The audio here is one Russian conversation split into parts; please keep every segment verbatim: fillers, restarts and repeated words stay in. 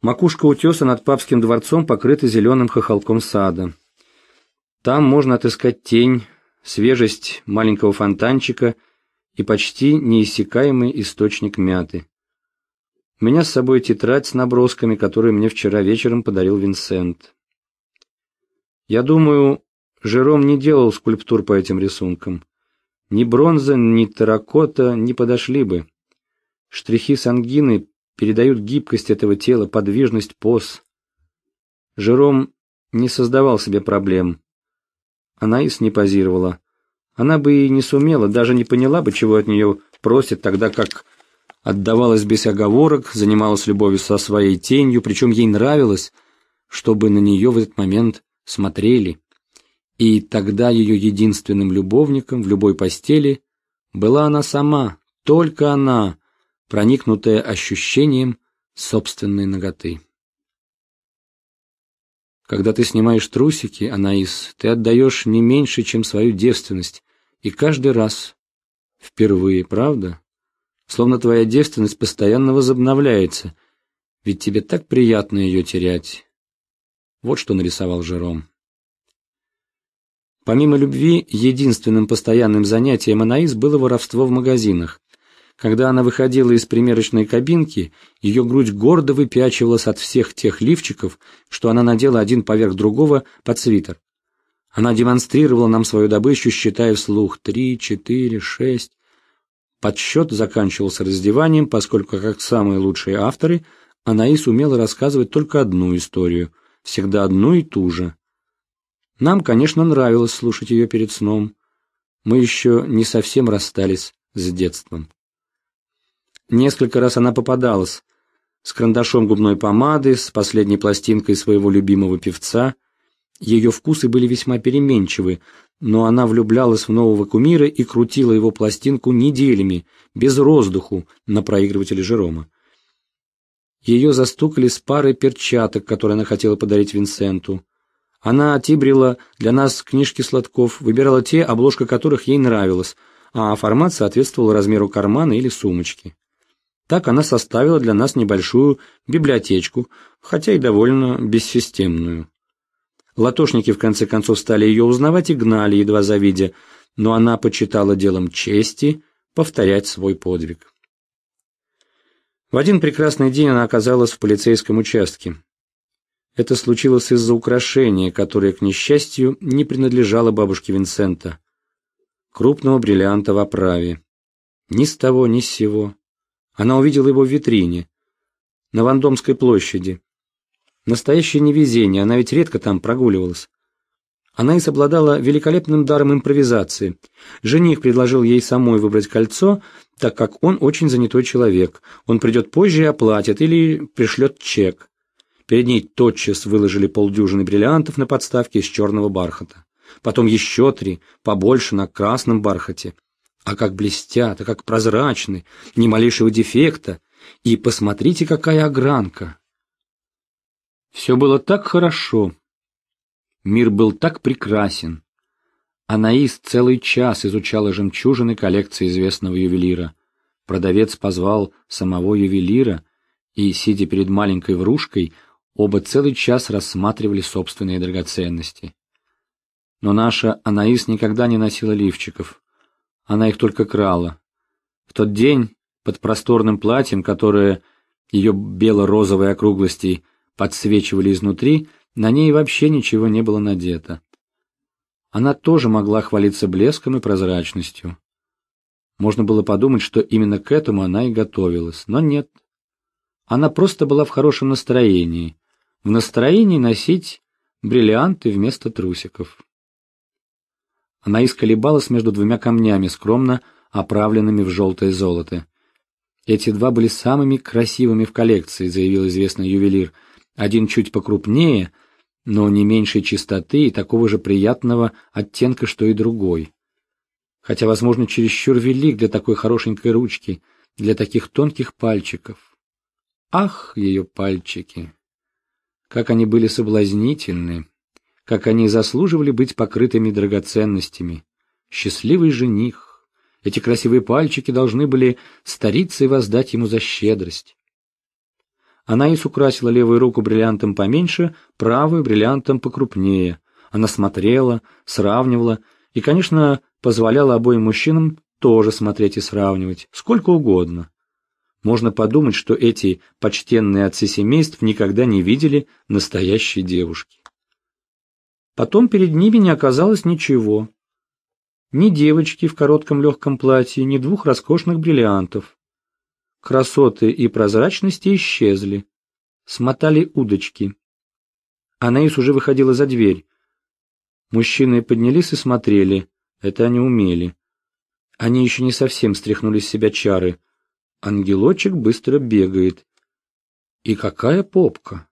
Макушка утеса над папским дворцом покрыта зеленым хохолком сада. Там можно отыскать тень, свежесть маленького фонтанчика и почти неиссякаемый источник мяты. У меня с собой тетрадь с набросками, которую мне вчера вечером подарил Винсент. Я думаю, Жером не делал скульптур по этим рисункам. Ни бронза, ни терракота не подошли бы. Штрихи сангины передают гибкость этого тела, подвижность поз. Жером не создавал себе проблем. Анаис не позировала. Она бы и не сумела, даже не поняла бы, чего от нее просят, тогда как отдавалась без оговорок, занималась любовью со своей тенью, причем ей нравилось, чтобы на нее в этот момент смотрели. И тогда ее единственным любовником в любой постели была она сама, только она, проникнутая ощущением собственной наготы. Когда ты снимаешь трусики, Анаис, ты отдаешь не меньше, чем свою девственность, и каждый раз впервые, правда? Словно твоя девственность постоянно возобновляется, ведь тебе так приятно ее терять. Вот что нарисовал Жером. Помимо любви, единственным постоянным занятием Анаис было воровство в магазинах. Когда она выходила из примерочной кабинки, ее грудь гордо выпячивалась от всех тех лифчиков, что она надела один поверх другого под свитер. Она демонстрировала нам свою добычу, считая вслух три, четыре, шесть. Подсчет заканчивался раздеванием, поскольку, как самые лучшие авторы, Анаис умела рассказывать только одну историю, всегда одну и ту же. Нам, конечно, нравилось слушать ее перед сном. Мы еще не совсем расстались с детством. Несколько раз она попадалась с карандашом губной помады, с последней пластинкой своего любимого певца. Ее вкусы были весьма переменчивы, но она влюблялась в нового кумира и крутила его пластинку неделями, без роздуху, на проигрывателе Жерома. Ее застукали с парой перчаток, которые она хотела подарить Винсенту. Она отибрила для нас книжки Сладков, выбирала те, обложка которых ей нравилась, а формат соответствовал размеру кармана или сумочки. Так она составила для нас небольшую библиотечку, хотя и довольно бессистемную. Латошники в конце концов стали ее узнавать и гнали, едва завидя, но она почитала делом чести повторять свой подвиг. В один прекрасный день она оказалась в полицейском участке. Это случилось из-за украшения, которое, к несчастью, не принадлежало бабушке Винсента. Крупного бриллианта в оправе. Ни с того, ни с сего. Она увидела его в витрине, на Вандомской площади. Настоящее невезение, она ведь редко там прогуливалась. Анаис обладала великолепным даром импровизации. Жених предложил ей самой выбрать кольцо, так как он очень занятой человек. Он придет позже и оплатит, или пришлет чек. Перед ней тотчас выложили полдюжины бриллиантов на подставке из черного бархата. Потом еще три, побольше, на красном бархате. А как блестят, а как прозрачны, ни малейшего дефекта. И посмотрите, какая огранка. Все было так хорошо. Мир был так прекрасен. Анаис целый час изучала жемчужины коллекции известного ювелира. Продавец позвал самого ювелира, и, сидя перед маленькой врушкой, оба целый час рассматривали собственные драгоценности. Но наша Анаис никогда не носила лифчиков. Она их только крала. В тот день под просторным платьем, которое ее бело-розовой округлости подсвечивали изнутри, на ней вообще ничего не было надето. Она тоже могла хвалиться блеском и прозрачностью. Можно было подумать, что именно к этому она и готовилась, но нет. Она просто была в хорошем настроении, в настроении носить бриллианты вместо трусиков. Она исколебалась между двумя камнями, скромно оправленными в желтое золото. Эти два были самыми красивыми в коллекции, заявил известный ювелир. Один чуть покрупнее, но не меньшей чистоты и такого же приятного оттенка, что и другой. Хотя, возможно, чересчур велик для такой хорошенькой ручки, для таких тонких пальчиков. Ах, ее пальчики! Как они были соблазнительны! Как они заслуживали быть покрытыми драгоценностями. Счастливый жених. Эти красивые пальчики должны были стариться и воздать ему за щедрость. Анаис украсила левую руку бриллиантом поменьше, правую бриллиантом покрупнее. Она смотрела, сравнивала и, конечно, позволяла обоим мужчинам тоже смотреть и сравнивать, сколько угодно. Можно подумать, что эти почтенные отцы семейств никогда не видели настоящей девушки. Потом перед ними не оказалось ничего. Ни девочки в коротком легком платье, ни двух роскошных бриллиантов. Красоты и прозрачности исчезли. Смотали удочки. Анаис уже выходила за дверь. Мужчины поднялись и смотрели. Это они умели. Они еще не совсем стряхнули с себя чары. Ангелочек быстро бегает. И какая попка!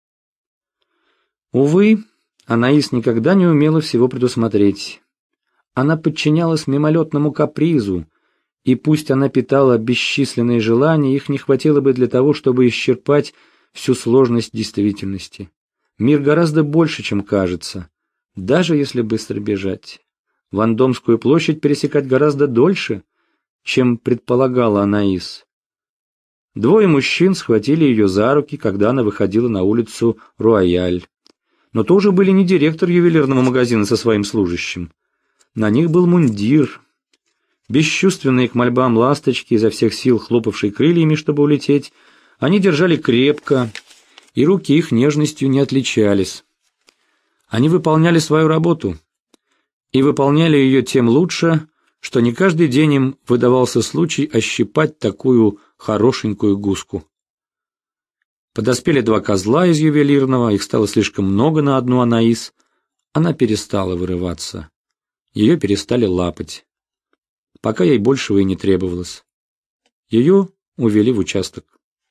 Увы, Анаис никогда не умела всего предусмотреть. Она подчинялась мимолетному капризу, и пусть она питала бесчисленные желания, их не хватило бы для того, чтобы исчерпать всю сложность действительности. Мир гораздо больше, чем кажется, даже если быстро бежать. Вандомскую площадь пересекать гораздо дольше, чем предполагала Анаис. Двое мужчин схватили ее за руки, когда она выходила на улицу Руаяль. Но то уже были не директор ювелирного магазина со своим служащим. На них был мундир. Бесчувственные к мольбам ласточки, изо всех сил хлопавшие крыльями, чтобы улететь, они держали крепко, и руки их нежностью не отличались. Они выполняли свою работу, и выполняли ее тем лучше, что не каждый день им выдавался случай ощипать такую хорошенькую гуску. Подоспели два козла из ювелирного, их стало слишком много на одну Анаис. Она перестала вырываться. Ее перестали лапать. Пока ей большего и не требовалось. Ее увели в участок.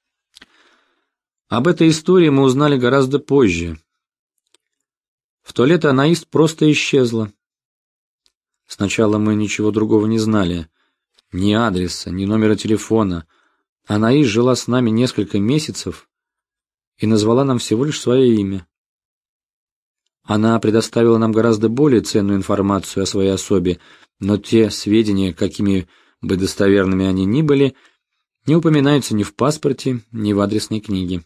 Об этой истории мы узнали гораздо позже. В то лето Анаис просто исчезла. Сначала мы ничего другого не знали. Ни адреса, ни номера телефона. Анаис жила с нами несколько месяцев и назвала нам всего лишь свое имя. Она предоставила нам гораздо более ценную информацию о своей особе, но те сведения, какими бы достоверными они ни были, не упоминаются ни в паспорте, ни в адресной книге.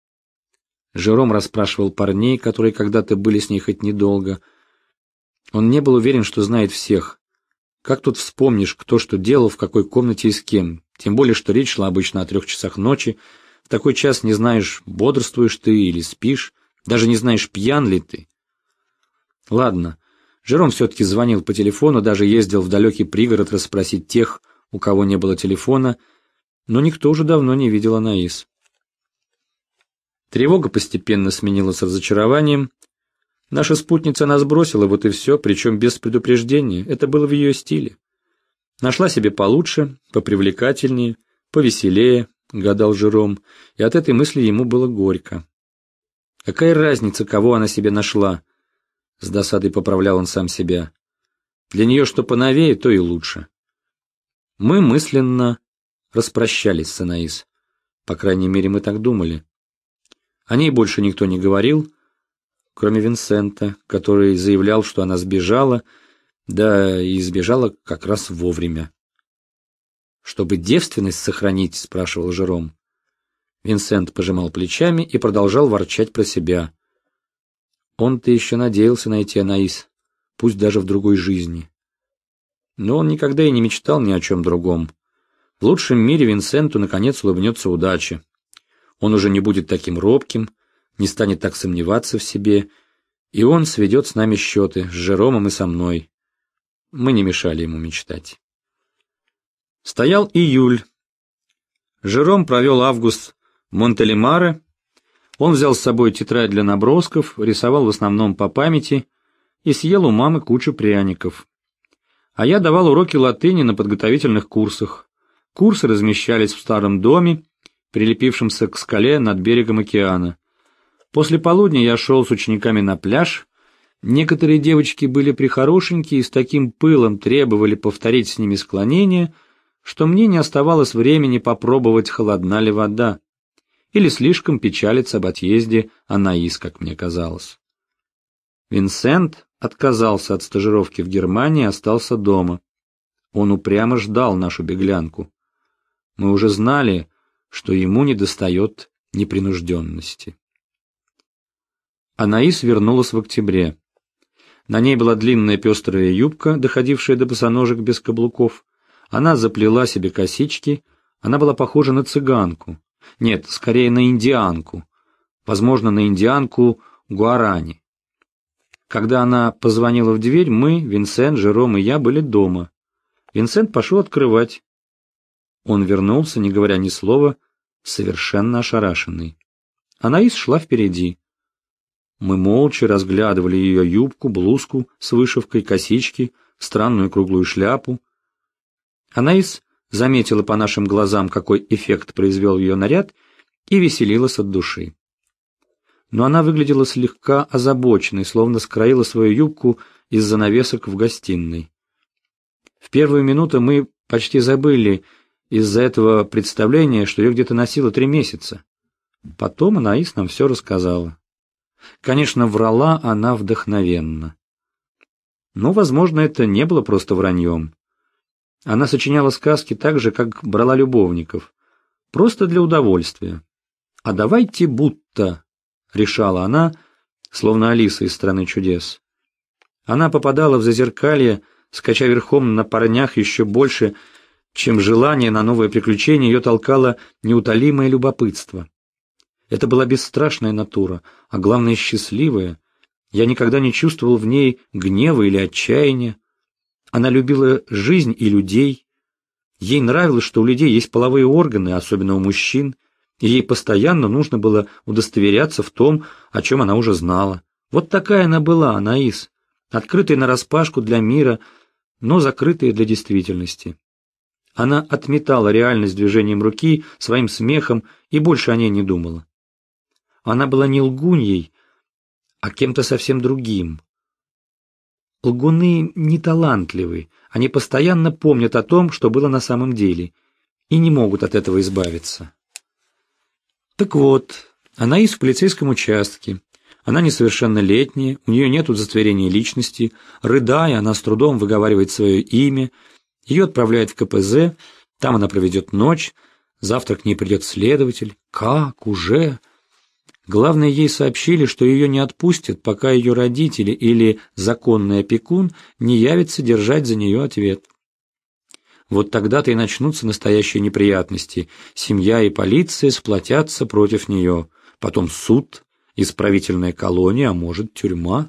Жером расспрашивал парней, которые когда-то были с ней хоть недолго. Он не был уверен, что знает всех. Как тут вспомнишь, кто что делал, в какой комнате и с кем? Тем более, что речь шла обычно о трех часах ночи. В такой час не знаешь, бодрствуешь ты или спишь, даже не знаешь, пьян ли ты. Ладно, Жером все-таки звонил по телефону, даже ездил в далекий пригород расспросить тех, у кого не было телефона, но никто уже давно не видел Анаис. Тревога постепенно сменилась разочарованием. Наша спутница нас бросила, вот и все, причем без предупреждения. Это было в ее стиле. Нашла себе получше, попривлекательнее, повеселее, гадал Жером, и от этой мысли ему было горько. Какая разница, кого она себе нашла? С досадой поправлял он сам себя. Для нее что поновее, то и лучше. Мы мысленно распрощались с Анаис. По крайней мере, мы так думали. О ней больше никто не говорил, кроме Винсента, который заявлял, что она сбежала, да и сбежала как раз вовремя. «Чтобы девственность сохранить?» — спрашивал Жером. Винсент пожимал плечами и продолжал ворчать про себя. Он-то еще надеялся найти Анаис, пусть даже в другой жизни. Но он никогда и не мечтал ни о чем другом. В лучшем мире Винсенту наконец улыбнется удача. Он уже не будет таким робким, не станет так сомневаться в себе, и он сведет с нами счеты, с Жеромом и со мной. Мы не мешали ему мечтать. Стоял июль. Жером провел август в Монтелемаре. Он взял с собой тетрадь для набросков, рисовал в основном по памяти и съел у мамы кучу пряников. А я давал уроки латыни на подготовительных курсах. Курсы размещались в старом доме, прилепившемся к скале над берегом океана. После полудня я шел с учениками на пляж. Некоторые девочки были прихорошенькие и с таким пылом требовали повторить с ними склонение, что мне не оставалось времени попробовать, холодна ли вода, или слишком печалиться об отъезде Анаис, как мне казалось. Винсент отказался от стажировки в Германии и остался дома. Он упрямо ждал нашу беглянку. Мы уже знали, что ему недостает непринужденности. Анаис вернулась в октябре. На ней была длинная пестрая юбка, доходившая до босоножек без каблуков. Она заплела себе косички, она была похожа на цыганку. Нет, скорее на индианку. Возможно, на индианку Гуарани. Когда она позвонила в дверь, мы, Винсент, Жером и я, были дома. Винсент пошел открывать. Он вернулся, не говоря ни слова, совершенно ошарашенный. Анаис шла впереди. Мы молча разглядывали ее юбку, блузку с вышивкой, косички, странную круглую шляпу. Анаис заметила по нашим глазам, какой эффект произвел ее наряд, и веселилась от души. Но она выглядела слегка озабоченной, словно скроила свою юбку из занавесок в гостиной. В первую минуту мы почти забыли из-за этого представления, что ее где-то носило три месяца. Потом Анаис нам все рассказала. Конечно, врала она вдохновенно. Но, возможно, это не было просто враньем. Она сочиняла сказки так же, как брала любовников, просто для удовольствия. «А давайте будто», — решала она, словно Алиса из «Страны чудес». Она попадала в зазеркалье, скача верхом на парнях еще больше, чем желание на новое приключение, ее толкало неутолимое любопытство. Это была бесстрашная натура, а главное счастливая. Я никогда не чувствовал в ней гнева или отчаяния. Она любила жизнь и людей. Ей нравилось, что у людей есть половые органы, особенно у мужчин, и ей постоянно нужно было удостоверяться в том, о чем она уже знала. Вот такая она была, Анаис, открытая нараспашку для мира, но закрытая для действительности. Она отметала реальность движением руки, своим смехом, и больше о ней не думала. Она была не лгуньей, а кем-то совсем другим. Лгуны неталантливы, они постоянно помнят о том, что было на самом деле, и не могут от этого избавиться. Так вот, Анаис в полицейском участке. Она несовершеннолетняя, у нее нет удостоверения личности. Рыдая, она с трудом выговаривает свое имя. Ее отправляют в ка пэ зэ, там она проведет ночь. Завтра к ней придет следователь. Как? Уже? Главное, ей сообщили, что ее не отпустят, пока ее родители или законный опекун не явятся держать за нее ответ. Вот тогда-то и начнутся настоящие неприятности. Семья и полиция сплотятся против нее. Потом суд, исправительная колония, а может, тюрьма.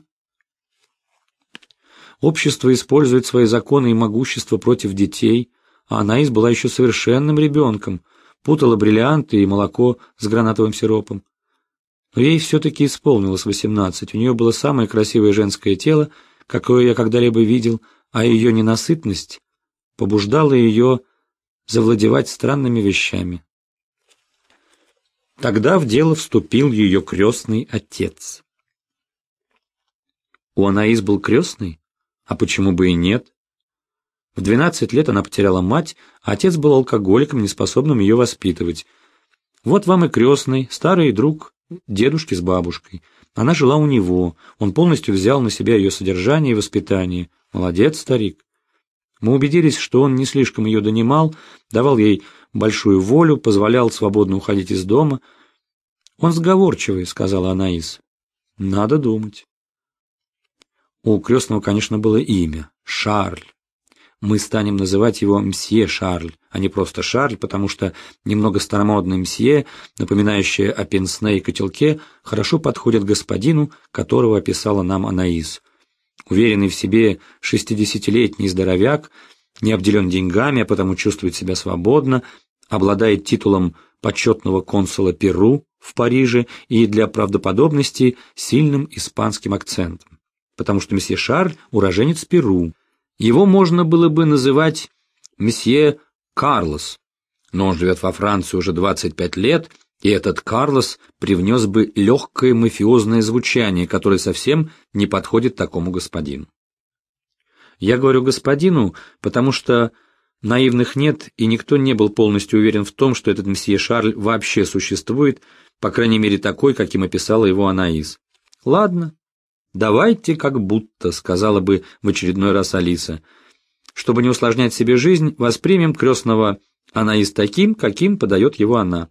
Общество использует свои законы и могущество против детей, а Анаис была еще совершенным ребенком, путала бриллианты и молоко с гранатовым сиропом. Но ей все-таки исполнилось восемнадцать, у нее было самое красивое женское тело, какое я когда-либо видел, а ее ненасытность побуждала ее завладевать странными вещами. Тогда в дело вступил ее крестный отец. У Анаис был крестный? А почему бы и нет? В двенадцать лет она потеряла мать, а отец был алкоголиком, неспособным ее воспитывать. Вот вам и крестный, старый друг дедушки с бабушкой. Она жила у него, он полностью взял на себя ее содержание и воспитание. Молодец, старик. Мы убедились, что он не слишком ее донимал, давал ей большую волю, позволял свободно уходить из дома. «Он сговорчивый», — сказала Анаис. «Надо думать». У крестного, конечно, было имя — Шарль. Мы станем называть его мсье Шарль, а не просто Шарль, потому что немного старомодное мсье, напоминающее о пенсне и котелке, хорошо подходит господину, которого описала нам Анаис. Уверенный в себе шестидесятилетний здоровяк, не обделен деньгами, а потому чувствует себя свободно, обладает титулом почетного консула Перу в Париже и для правдоподобности сильным испанским акцентом, потому что месье Шарль – уроженец Перу. Его можно было бы называть месье Карлос, но он живет во Франции уже двадцать пять лет, и этот Карлос привнес бы легкое мафиозное звучание, которое совсем не подходит такому господину. Я говорю господину, потому что наивных нет, и никто не был полностью уверен в том, что этот месье Шарль вообще существует, по крайней мере такой, каким описала его Анаис. Ладно, давайте как будто, сказала бы в очередной раз Алиса. Чтобы не усложнять себе жизнь, воспримем крестного Анаис таким, каким подает его она.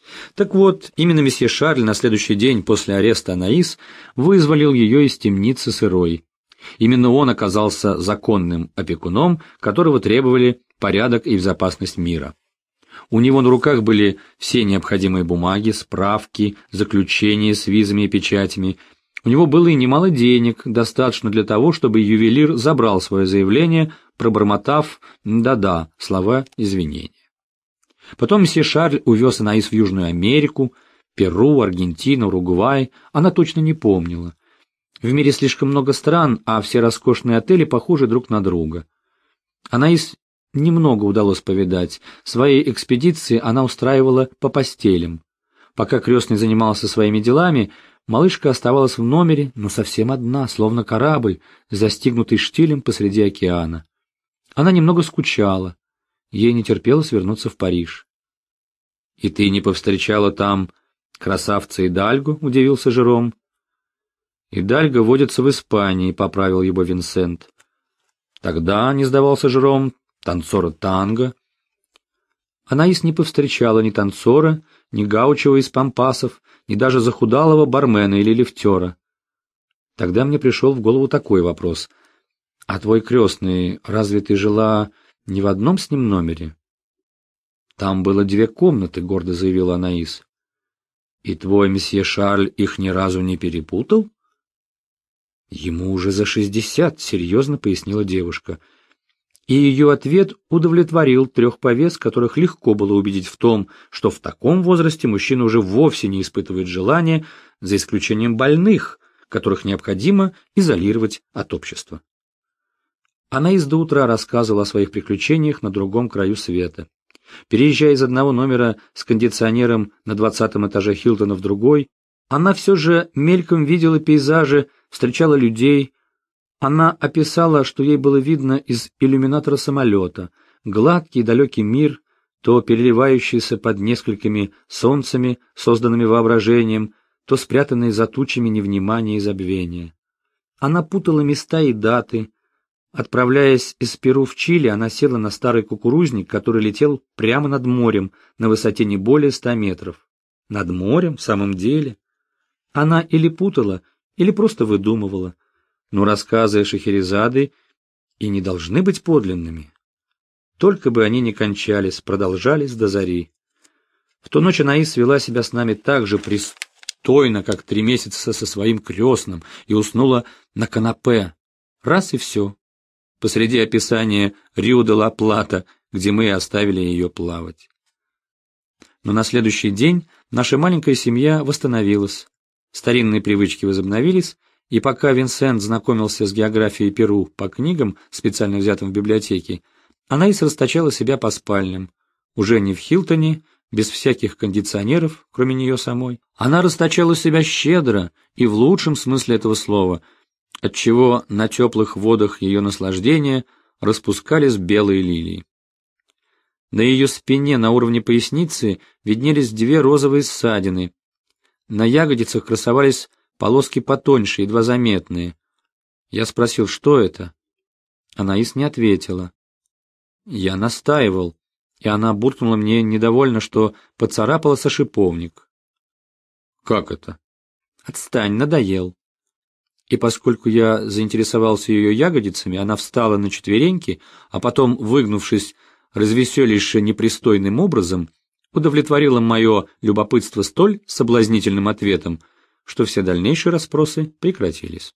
Так вот, именно месье Шарль на следующий день после ареста Анаис вызволил ее из темницы сырой. Именно он оказался законным опекуном, которого требовали порядок и безопасность мира. У него на руках были все необходимые бумаги, справки, заключения с визами и печатями. У него было и немало денег, достаточно для того, чтобы ювелир забрал свое заявление, пробормотав «да-да» слова извинения. Потом месье Шарль увез Анаис в Южную Америку, Перу, Аргентину, Уругвай, она точно не помнила. В мире слишком много стран, а все роскошные отели похожи друг на друга. Анаис немного удалось повидать. Свои экспедиции она устраивала по постелям. Пока крестный занимался своими делами, малышка оставалась в номере, но совсем одна, словно корабль, застигнутый штилем посреди океана. Она немного скучала. Ей не терпелось вернуться в Париж. «И ты не повстречала там красавца Идальго?» — удивился Жером. «Идальго водится в Испании», — поправил его Винсент. «Тогда, — не сдавался Жером, — танцора танго». Анаис не повстречала ни танцора, ни гаучего из пампасов, ни даже захудалого бармена или лифтера. Тогда мне пришел в голову такой вопрос. «А твой крестный, разве ты жила не в одном с ним номере?» «Там было две комнаты», — гордо заявила Анаис. «И твой месье Шарль их ни разу не перепутал?» «Ему уже за шестьдесят», — серьезно пояснила девушка. И ее ответ удовлетворил трех повес, которых легко было убедить в том, что в таком возрасте мужчина уже вовсе не испытывает желания, за исключением больных, которых необходимо изолировать от общества. Анаис до утра рассказывала о своих приключениях на другом краю света. Переезжая из одного номера с кондиционером на двадцатом этаже Хилтона в другой, она все же мельком видела пейзажи, встречала людей. Она описала, что ей было видно из иллюминатора самолета, гладкий далекий мир, то переливающийся под несколькими солнцами, созданными воображением, то спрятанный за тучами невнимания и забвения. Она путала места и даты. Отправляясь из Перу в Чили, она села на старый кукурузник, который летел прямо над морем на высоте не более ста метров. Над морем, в самом деле? Она или путала, или просто выдумывала. Но рассказы Шахерезады и не должны быть подлинными. Только бы они не кончались, продолжались до зари. В ту ночь Анаис вела себя с нами так же пристойно, как три месяца со своим крестным, и уснула на канапе. Раз и все. Посреди описания Рио-де-ла-Плата, где мы оставили ее плавать. Но на следующий день наша маленькая семья восстановилась. Старинные привычки возобновились, и пока Винсент знакомился с географией Перу по книгам, специально взятым в библиотеке, Анаис расточала себя по спальням. Уже не в Хилтоне, без всяких кондиционеров, кроме нее самой. Она расточала себя щедро и в лучшем смысле этого слова, отчего на теплых водах ее наслаждения распускались белые лилии. На ее спине на уровне поясницы виднелись две розовые ссадины. На ягодицах красовались полоски потоньше, едва заметные. Я спросил, что это? Анаис не ответила. Я настаивал, и она буркнула мне недовольно, что поцарапала со шиповник. Как это? Отстань, надоел. И поскольку я заинтересовался ее ягодицами, она встала на четвереньки, а потом, выгнувшись развеселейше непристойным образом, удовлетворила мое любопытство столь соблазнительным ответом, что все дальнейшие расспросы прекратились.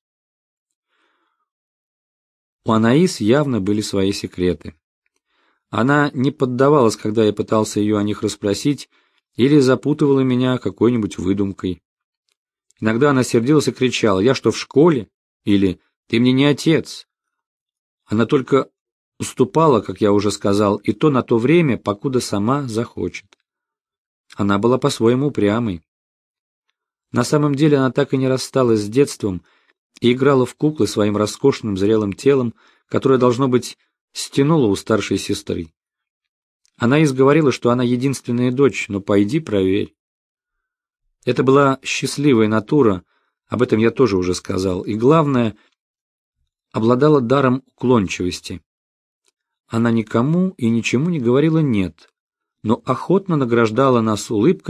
У Анаис явно были свои секреты. Она не поддавалась, когда я пытался ее о них расспросить, или запутывала меня какой-нибудь выдумкой. Иногда она сердилась и кричала: «Я что, в школе?» Или «Ты мне не отец». Она только уступала, как я уже сказал, и то на то время, покуда сама захочет. Она была по-своему упрямой. На самом деле она так и не рассталась с детством и играла в куклы своим роскошным зрелым телом, которое, должно быть, стянуло у старшей сестры. Она изговорила, что она единственная дочь, но пойди проверь. Это была счастливая натура, об этом я тоже уже сказал, и, главное, обладала даром уклончивости. Она никому и ничему не говорила «нет», но охотно награждала нас улыбкой,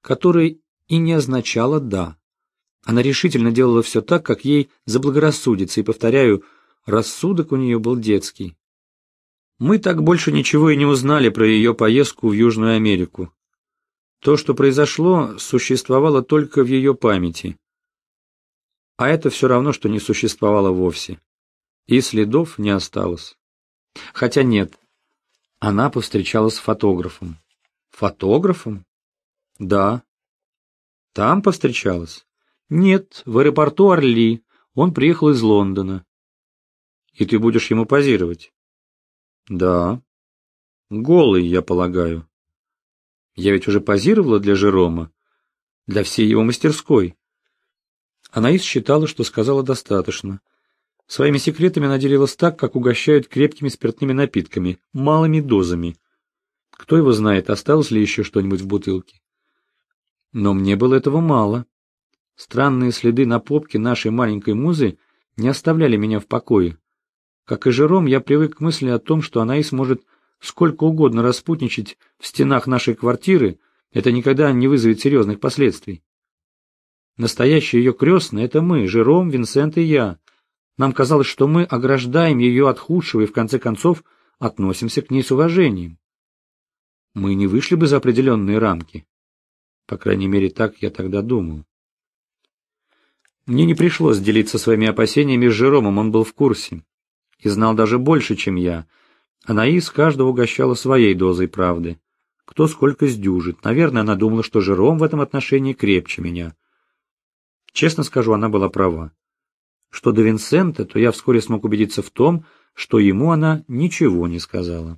которое и не означало «да». Она решительно делала все так, как ей заблагорассудится, и, повторяю, рассудок у нее был детский. Мы так больше ничего и не узнали про ее поездку в Южную Америку. То, что произошло, существовало только в ее памяти. А это все равно, что не существовало вовсе. И следов не осталось. Хотя нет, она повстречалась с фотографом. Фотографом? Да. Там повстречалась? Нет, в аэропорту Орли. Он приехал из Лондона. И ты будешь ему позировать? Да. Голый, я полагаю. Я ведь уже позировала для Жерома, для всей его мастерской. Анаис считала, что сказала достаточно. Своими секретами она делилась так, как угощают крепкими спиртными напитками, малыми дозами. Кто его знает, осталось ли еще что-нибудь в бутылке. Но мне было этого мало. Странные следы на попке нашей маленькой музы не оставляли меня в покое. Как и Жером, я привык к мысли о том, что Анаис может сколько угодно распутничать в стенах нашей квартиры, это никогда не вызовет серьезных последствий. Настоящий ее крестный — это мы, Жером, Винсент и я. Нам казалось, что мы ограждаем ее от худшего и, в конце концов, относимся к ней с уважением. Мы не вышли бы за определенные рамки. По крайней мере, так я тогда думал. Мне не пришлось делиться своими опасениями с Жеромом, он был в курсе. И знал даже больше, чем я. Анаис каждого угощала своей дозой правды. Кто сколько сдюжит. Наверное, она думала, что Жером в этом отношении крепче меня. Честно скажу, она была права. Что до Винсента, то я вскоре смог убедиться в том, что ему она ничего не сказала.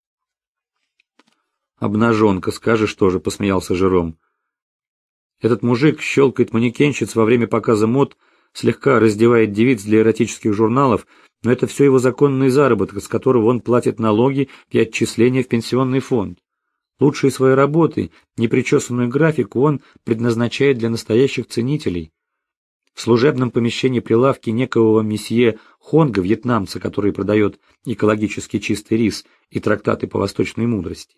«Обнаженка, скажешь тоже», — посмеялся Жером. «Этот мужик щелкает манекенщиц во время показа мод, слегка раздевает девиц для эротических журналов, но это все его законный заработок, с которого он платит налоги и отчисления в пенсионный фонд. Лучшие свои работы, непричесанную графику он предназначает для настоящих ценителей. В служебном помещении прилавки некого месье Хонга, вьетнамца, который продает экологически чистый рис и трактаты по восточной мудрости.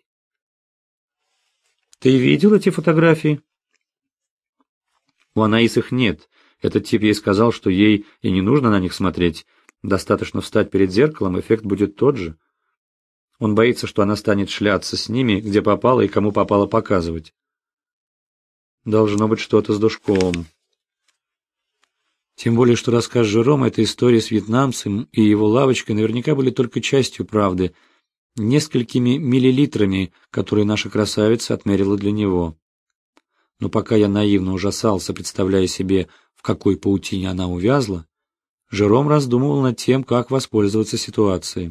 Ты видел эти фотографии? У Анаис их нет. Этот тип ей сказал, что ей и не нужно на них смотреть. Достаточно встать перед зеркалом, эффект будет тот же. Он боится, что она станет шляться с ними, где попало и кому попало показывать. Должно быть что-то с душком. Тем более, что рассказ Жерома этой истории с вьетнамцем и его лавочкой наверняка были только частью правды, несколькими миллилитрами, которые наша красавица отмерила для него. Но пока я наивно ужасался, представляя себе, в какой паутине она увязла, Жером раздумывал над тем, как воспользоваться ситуацией.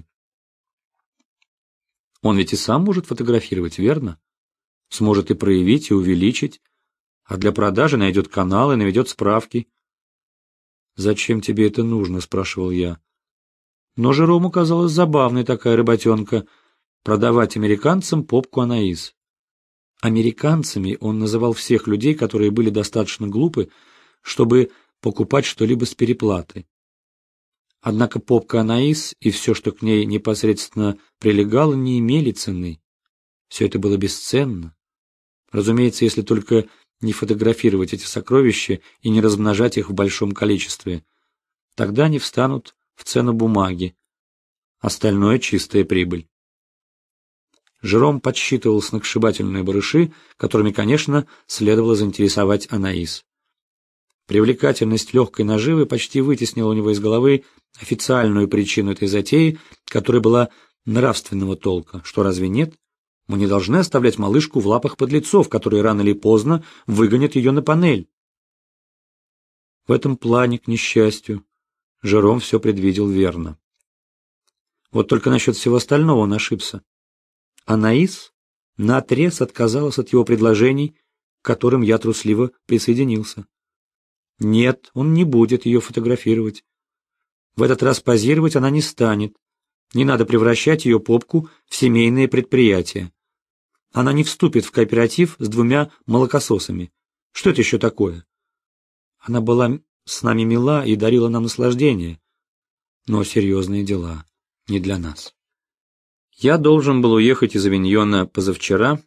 Он ведь и сам может фотографировать, верно? Сможет и проявить, и увеличить, а для продажи найдет каналы, наведет справки. «Зачем тебе это нужно?» — спрашивал я. Но Жерому казалась забавной такая работенка — продавать американцам попку Анаис. Американцами он называл всех людей, которые были достаточно глупы, чтобы покупать что-либо с переплаты. Однако попка Анаис и все, что к ней непосредственно прилегало, не имели цены. Все это было бесценно. Разумеется, если только не фотографировать эти сокровища и не размножать их в большом количестве. Тогда они встанут в цену бумаги. Остальное — чистая прибыль. Жером подсчитывал сногсшибательные барыши, которыми, конечно, следовало заинтересовать Анаис. Привлекательность легкой наживы почти вытеснила у него из головы официальную причину этой затеи, которая была нравственного толка. Что, разве нет? Мы не должны оставлять малышку в лапах подлецов, которые рано или поздно выгонят ее на панель. В этом плане, к несчастью, Жером все предвидел верно. Вот только насчет всего остального он ошибся. Анаис наотрез отказалась от его предложений, к которым я трусливо присоединился. Нет, он не будет ее фотографировать. В этот раз позировать она не станет. Не надо превращать ее попку в семейное предприятие. Она не вступит в кооператив с двумя молокососами. Что это еще такое? Она была с нами мила и дарила нам наслаждение. Но серьезные дела не для нас. Я должен был уехать из Авиньона позавчера,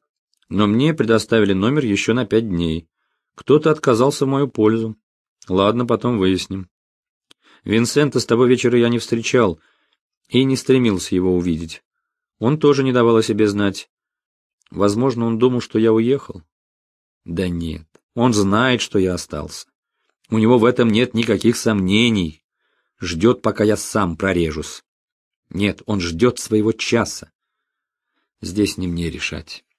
Но мне предоставили номер еще на пять дней. Кто-то отказался в мою пользу. Ладно, потом выясним. Винсента с того вечера я не встречал и не стремился его увидеть. Он тоже не давал о себе знать. Возможно, он думал, что я уехал. Да нет, он знает, что я остался. У него в этом нет никаких сомнений. Ждет, пока я сам прорежусь. Нет, он ждет своего часа. Здесь не мне решать.